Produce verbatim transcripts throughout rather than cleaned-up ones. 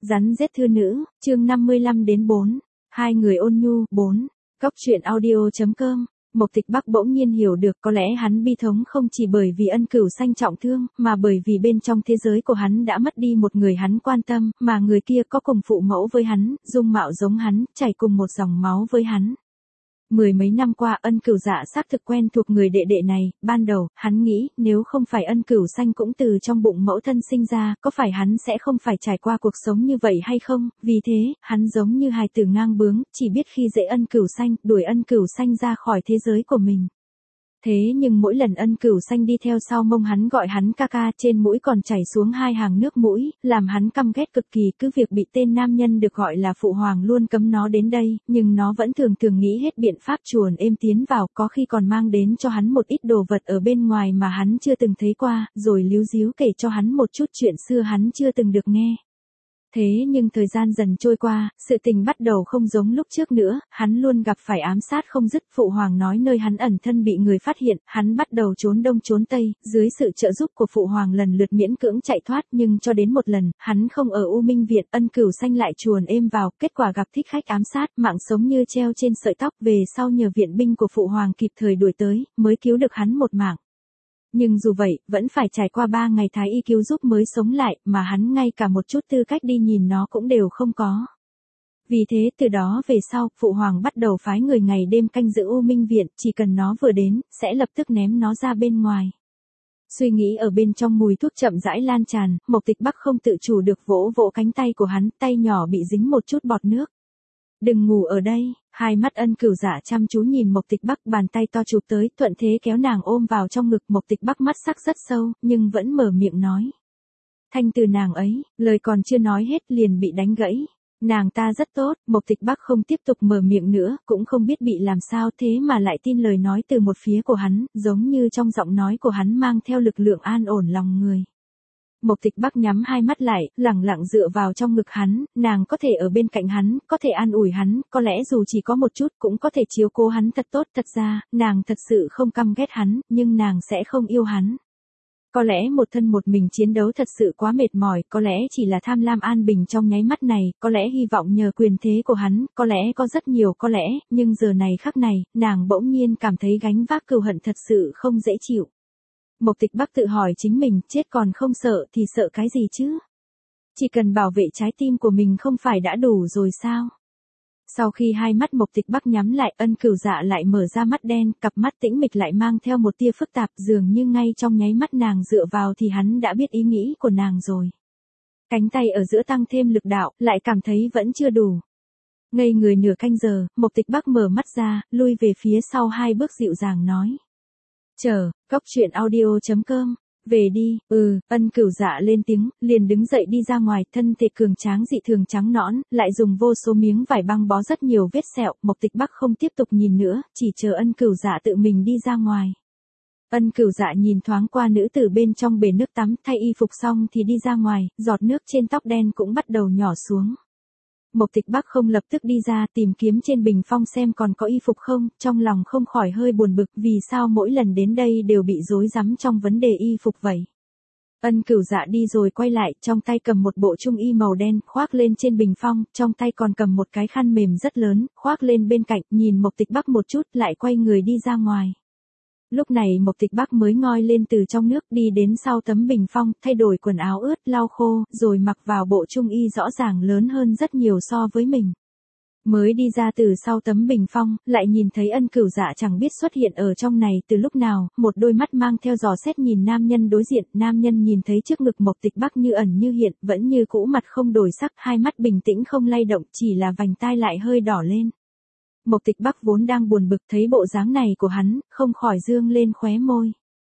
Rắn rết thư nữ, chương năm mươi lăm đến bốn. Hai người ôn nhu, bốn. Cốc truyện audio.com. Mộc Tịch Bắc bỗng nhiên hiểu được có lẽ hắn bi thống không chỉ bởi vì ân cửu sanh trọng thương, mà bởi vì bên trong thế giới của hắn đã mất đi một người hắn quan tâm, mà người kia có cùng phụ mẫu với hắn, dung mạo giống hắn, chảy cùng một dòng máu với hắn. Mười mấy năm qua ân cửu dạ xác thực quen thuộc người đệ đệ này, ban đầu, hắn nghĩ, nếu không phải ân cửu sanh cũng từ trong bụng mẫu thân sinh ra, có phải hắn sẽ không phải trải qua cuộc sống như vậy hay không, vì thế, hắn giống như hài tử ngang bướng, chỉ biết khi dễ ân cửu sanh, đuổi ân cửu sanh ra khỏi thế giới của mình. Thế nhưng mỗi lần ân cửu sanh đi theo sau mông hắn gọi hắn ca ca, trên mũi còn chảy xuống hai hàng nước mũi, làm hắn căm ghét cực kỳ, cứ việc bị tên nam nhân được gọi là phụ hoàng luôn cấm nó đến đây, nhưng nó vẫn thường thường nghĩ hết biện pháp chuồn êm tiến vào, có khi còn mang đến cho hắn một ít đồ vật ở bên ngoài mà hắn chưa từng thấy qua, rồi líu díu kể cho hắn một chút chuyện xưa hắn chưa từng được nghe. Thế nhưng thời gian dần trôi qua, sự tình bắt đầu không giống lúc trước nữa, hắn luôn gặp phải ám sát không dứt, phụ hoàng nói nơi hắn ẩn thân bị người phát hiện, hắn bắt đầu trốn đông trốn tây, dưới sự trợ giúp của phụ hoàng lần lượt miễn cưỡng chạy thoát, nhưng cho đến một lần, hắn không ở U Minh Viện, ân cửu sanh lại chuồn êm vào, kết quả gặp thích khách ám sát, mạng sống như treo trên sợi tóc, về sau nhờ viện binh của phụ hoàng kịp thời đuổi tới, mới cứu được hắn một mạng. Nhưng dù vậy, vẫn phải trải qua ba ngày thái y cứu giúp mới sống lại, mà hắn ngay cả một chút tư cách đi nhìn nó cũng đều không có. Vì thế từ đó về sau, phụ hoàng bắt đầu phái người ngày đêm canh giữ U Minh Viện, chỉ cần nó vừa đến, sẽ lập tức ném nó ra bên ngoài. Suy nghĩ ở bên trong mùi thuốc chậm rãi lan tràn, Mộc Tịch Bắc không tự chủ được vỗ vỗ cánh tay của hắn, tay nhỏ bị dính một chút bọt nước. Đừng ngủ ở đây, hai mắt ân cửu dạ chăm chú nhìn Mộc Tịch Bắc, bàn tay to chụp tới, thuận thế kéo nàng ôm vào trong ngực. Mộc Tịch Bắc mắt sắc rất sâu, nhưng vẫn mở miệng nói. Thanh từ nàng ấy, lời còn chưa nói hết liền bị đánh gãy. Nàng ta rất tốt, Mộc Tịch Bắc không tiếp tục mở miệng nữa, cũng không biết bị làm sao thế mà lại tin lời nói từ một phía của hắn, giống như trong giọng nói của hắn mang theo lực lượng an ổn lòng người. Mộc Tịch Bắc nhắm hai mắt lại, lẳng lặng dựa vào trong ngực hắn, nàng có thể ở bên cạnh hắn, có thể an ủi hắn, có lẽ dù chỉ có một chút cũng có thể chiếu cố hắn thật tốt. Thật ra, nàng thật sự không căm ghét hắn, nhưng nàng sẽ không yêu hắn. Có lẽ một thân một mình chiến đấu thật sự quá mệt mỏi, có lẽ chỉ là tham lam an bình trong nháy mắt này, có lẽ hy vọng nhờ quyền thế của hắn, có lẽ có rất nhiều có lẽ, nhưng giờ này khắc này, nàng bỗng nhiên cảm thấy gánh vác cừu hận thật sự không dễ chịu. Mộc Tịch Bắc tự hỏi chính mình, chết còn không sợ thì sợ cái gì chứ? Chỉ cần bảo vệ trái tim của mình không phải đã đủ rồi sao? Sau khi hai mắt Mộc Tịch Bắc nhắm lại, ân cửu dạ lại mở ra mắt đen, cặp mắt tĩnh mịch lại mang theo một tia phức tạp, dường như ngay trong nháy mắt nàng dựa vào thì hắn đã biết ý nghĩ của nàng rồi. Cánh tay ở giữa tăng thêm lực đạo, lại cảm thấy vẫn chưa đủ. Ngây người nửa canh giờ, Mộc Tịch Bắc mở mắt ra, lui về phía sau hai bước dịu dàng nói. Chờ, cốc truyện audio.com, về đi, ừ, ân cửu dạ lên tiếng, liền đứng dậy đi ra ngoài, thân thể cường tráng dị thường trắng nõn, lại dùng vô số miếng vải băng bó rất nhiều vết sẹo. Mộc Tịch Bắc không tiếp tục nhìn nữa, chỉ chờ ân cửu dạ tự mình đi ra ngoài. Ân cửu dạ nhìn thoáng qua nữ tử bên trong bể nước tắm, thay y phục xong thì đi ra ngoài, giọt nước trên tóc đen cũng bắt đầu nhỏ xuống. Mộc Tịch Bắc không lập tức đi ra, tìm kiếm trên bình phong xem còn có y phục không, trong lòng không khỏi hơi buồn bực, vì sao mỗi lần đến đây đều bị rối rắm trong vấn đề y phục vậy. Ân cửu dạ đi rồi quay lại, trong tay cầm một bộ trung y màu đen, khoác lên trên bình phong, trong tay còn cầm một cái khăn mềm rất lớn, khoác lên bên cạnh, nhìn Mộc Tịch Bắc một chút, lại quay người đi ra ngoài. Lúc này Mộc Tịch Bắc mới ngoi lên từ trong nước, đi đến sau tấm bình phong, thay đổi quần áo ướt, lau khô, rồi mặc vào bộ trung y rõ ràng lớn hơn rất nhiều so với mình. Mới đi ra từ sau tấm bình phong, lại nhìn thấy ân cửu dạ chẳng biết xuất hiện ở trong này từ lúc nào, một đôi mắt mang theo dò xét nhìn nam nhân đối diện, nam nhân nhìn thấy trước ngực Mộc Tịch Bắc như ẩn như hiện, vẫn như cũ mặt không đổi sắc, hai mắt bình tĩnh không lay động, chỉ là vành tai lại hơi đỏ lên. Mộc Tịch Bắc vốn đang buồn bực thấy bộ dáng này của hắn, không khỏi dương lên khóe môi.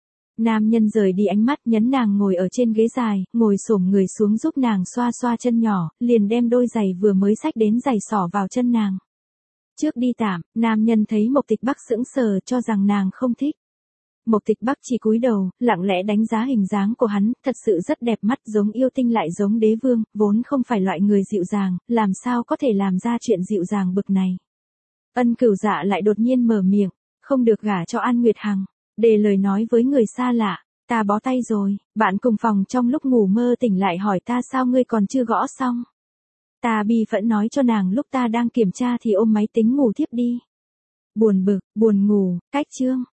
Nam nhân rời đi ánh mắt, nhấn nàng ngồi ở trên ghế dài, ngồi xổm người xuống giúp nàng xoa xoa chân nhỏ, liền đem đôi giày vừa mới xách đến giày xỏ vào chân nàng. Trước đi tạm, nam nhân thấy Mộc Tịch Bắc sững sờ cho rằng nàng không thích. Mộc Tịch Bắc chỉ cúi đầu, lặng lẽ đánh giá hình dáng của hắn, thật sự rất đẹp mắt, giống yêu tinh lại giống đế vương, vốn không phải loại người dịu dàng, làm sao có thể làm ra chuyện dịu dàng bực này. Ân cửu dạ lại đột nhiên mở miệng, không được gả cho An Nguyệt Hằng, để lời nói với người xa lạ, ta bó tay rồi. Bạn cùng phòng trong lúc ngủ mơ tỉnh lại hỏi ta sao ngươi còn chưa gõ xong. Ta bi phẫn nói cho nàng lúc ta đang kiểm tra thì ôm máy tính ngủ thiếp đi. Buồn bực, buồn ngủ, cách chương.